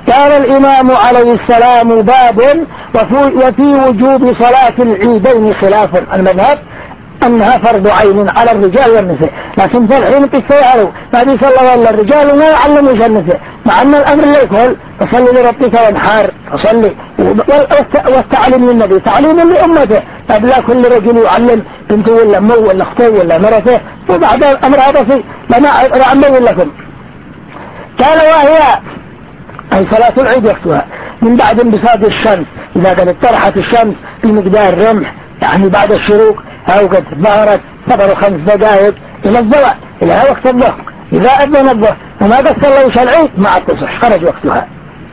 قال الإمام عليه السلام: باب وفي وجوب صلاة العيدين خلاف. المذهب أنها فرض عين على الرجال والنساء، لكن في الحين بيستيعروا ما بيصلوا إلا الرجال وما يعلموش النساء، مع أن الأمر لا يقول فصلي لربك وانحار، فصلي. والتعليم للنبي تعليم لأمته، لا كل رجل يعلم بنته ولا أمه ولا أخته ولا مرته، وبعد أمر هذا في لما أعلم لكم. قال: وهي أي صلاة العيد وقتها من بعد انبساط الشمس، إذا قد طرحت الشمس بمقدار رمح، يعني بعد الشروق أو قد ظهرت صبروا 5 دقائق إلى الزوال، إلى وقت الظهر. إذا أذن الظهر وما قد صلوش العيد ما تصح، خرج وقتها.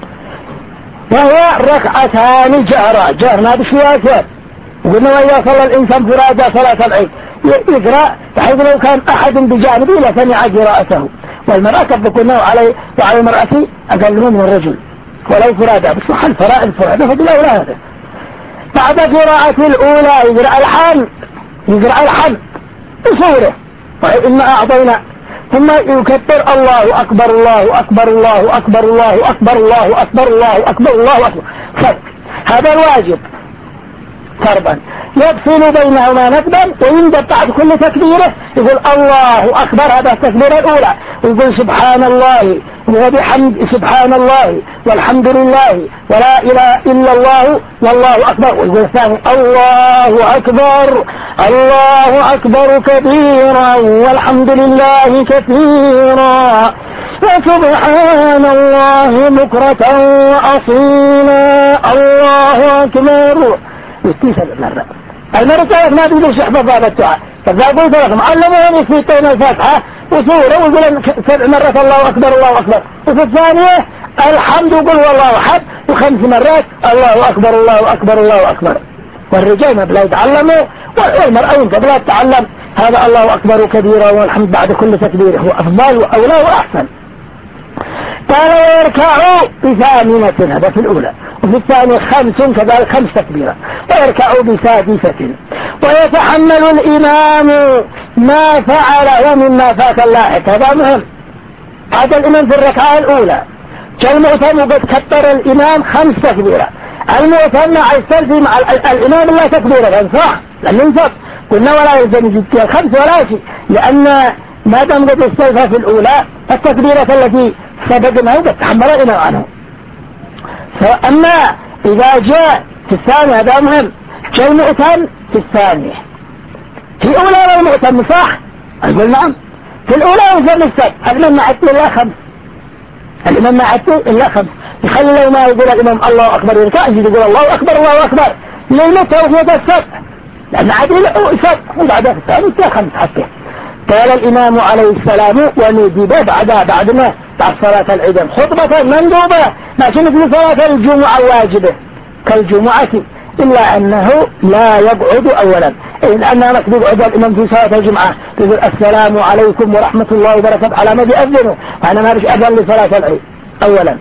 وهي ركعتان جهرنا بشويات، وقلنا: وإذا صلى الإنسان فرادى صلاة العيد يقرأ بحيث لو كان أحد بجانبه لسمع قراءته. والمرأة قلنا وعلى المرأة أقل من الرجل ولو فرادى، بس محل فرائض فرادى فبالأولى هذا. بعد قراءة الأولى يقرأ الحمد بصوره وإما أعطينا، ثم يكبر: الله أكبر الله أكبر الله أكبر الله أكبر الله أكبر الله أكبر الله أكبر. هذا الواجب فرضا. يفصل بينهما ندبا، ويندب بعد كل تكبيره يقول: الله أكبر، هذا التكبير الأولى، ويقول: سبحان الله وبحمد سبحان الله والحمد لله ولا إله إلا الله والله أكبر، ويقول الثاني: الله أكبر الله أكبر كبيرا والحمد لله كثيرا وسبحان الله بكرة وأصيلا الله أكبر. المرة ثلاث ما تقدر يحفظ هذا الدعاء، فإذا قلت لكم علموني في طين الفاتحة وسورة ويقول 7 مرات الله أكبر الله أكبر، وفي الثانية الحمد يقول والله أحد، و5 مرات الله أكبر الله أكبر الله أكبر. والرجال ما بلا يتعلموا، والمرأة وانت بلا تتعلم هذا الله أكبر كبيرا والحمد بعد كل تكبير هو أفضل وأولى وأحسن. قال: ويركعوا بثامنة، هذا في الأولى، وفي الثانية 5 كذلك 5 تكبيرة، ويركعوا بسادسة. ويتحمل الإمام ما فعله مما فات اللاحق، هذا مهم. هذا الإمام في الركعة الأولى كالمؤتم قد كبر الإمام 5 تكبيرة، المؤتم يستلزم مع الإمام لا تكبيرة، صح؟ لم ينصف قلنا ولا يلزم يجب 5 ولا شيء، لأن ما دام قد استلزم في الأولى التكبيرة التي سبقنا قد تحمل الإمام عنه. أما إذا جاء في الثانية هذا مهم، كالمؤتم في الثانية، في الأولى والمؤتم صح؟ أقول نعم، في الأولى يلزم السبب، الإمام ما عدت إلا 5، الإمام ما عدت إلا 5، يخلي لو ما يقول الإمام الله أكبر يركع يقول الله أكبر الله أكبر ليلته وفية السبب، لأن عدل سبب، وبعدها في الثانية 5 حتى. قال الإمام عليه السلام: وندب بعد صلاة العيد خطبة مندوبة، ماشي مثل صلاة الجمعة واجبة كالجمعة، إلا أنه لا يقعد أولا، لأننا نكتب عدد الإمام في صلاة الجمعة يقول: السلام عليكم ورحمة الله وبركاته على ما بيأذنه، وأنا ما بش أذن لصلاة العيد أولا.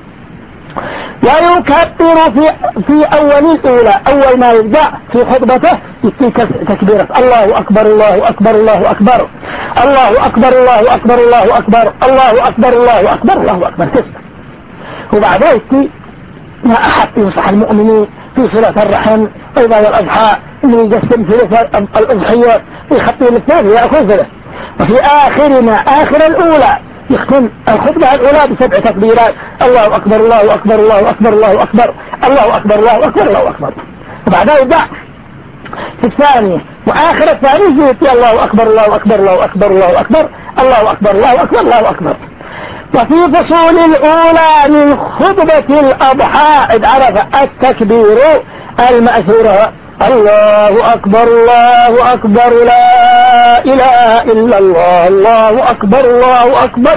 ويكبر في أول الأولى، أول ما يبدأ في خطبته يكتب تكبيرة: الله أكبر الله أكبر الله أكبر الله أكبر الله أكبر الله أكبر الله أكبر الله أكبر الله أكبر 9. وبعدها يكتب ما أحب ينصح المؤمنين في صلة الرحم وإذا الأضحى إنه يقسم ثلث الأضحية ويخطي للثاني يأخذ ثلث. وفي آخر الأولى يختم الخطبة الأولى ب7 تكبيرات: الله أكبر الله أكبر الله أكبر الله أكبر الله أكبر الله أكبر الله أكبر. وبعدها يبدأ في الثانية وآخر الثانية يأتي: الله أكبر الله أكبر الله أكبر الله أكبر الله أكبر الله أكبر الله أكبر. وفي فصول الأولى من خطبة الأضحى إذ عرف التكبير المأثورة: الله أكبر الله أكبر لا إله إلا الله الله أكبر الله أكبر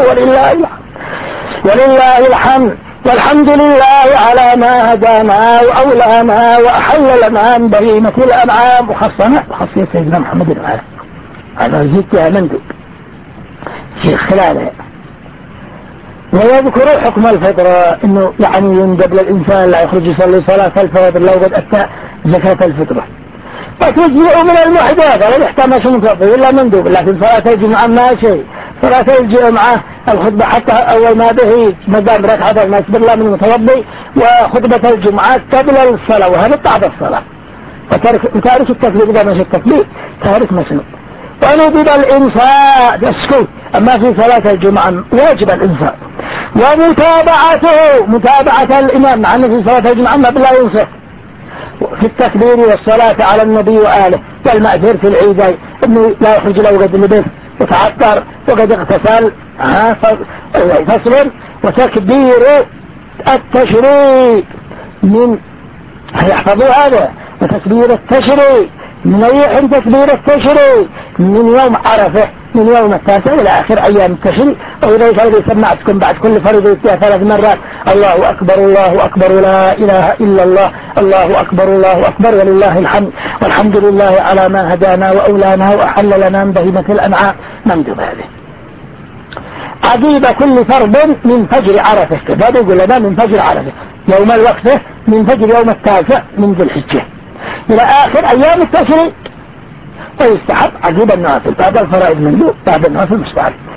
ولله الحمد والحمد لله على ما هدانا وأولانا وأحل لنا من بهيمة الأنعام وخصنا بخاصية سيدنا محمد وعلى هذا زدتها مندوب في خلاله. ويذكر حكم الفطرة إنه يعني يندب للإنسان لا يخرج يصلي صلاة الفجر لو قد أتى زكاة الفطرة، وتجزئ من المحدثات لا يحتاج مش مفضل إلا مندوب، لكن صلاة الجمعة ما شيء، صلاة الجمعة الخطبة حتى أول ما به مدام ركعة ما يسبر الله من المتوضي، وخطبة الجمعة قبل الصلاة، وهذا بعد الصلاة. وتارك التكبير إذا مشي التكبير تارك مسنون. وندب الإنساء السكوت، أما في صلاة الجمعة واجب الإنساء. ومتابعته متابعة الإمام، مع أنه في صلاة الجمعة ما بلا ينصف في التكبير والصلاة على النبي وآله. والمأثور في العيدين أنه لا يخرج له قد لبث وتعطر وقد اغتسل فصل. وتكبير التشريق من يحفظوا هذا، وتكبير التشريق من أي تكبير التشريق من يوم عرفة، من يوم 9 إلى آخر أيام التشريق. وإذا الذي سمعتكم بعد كل فريضة 3 مرات الله أكبر الله أكبر لا إله إلا الله الله أكبر الله أكبر ولله الحمد والحمد لله على ما هدانا وأولانا وأحل لنا من بهيمة الأنعام. مندوب هذه عقيب كل فرض من فجر عرفة. هذا يقول لنا من فجر عرفة يوم الوقفة، من فجر يوم 9 من ذي الحجة إلى آخر أيام التشريق. ويستحب عقيب النوافل بعد الفرائض مندوب، بعد النوافل مستحب.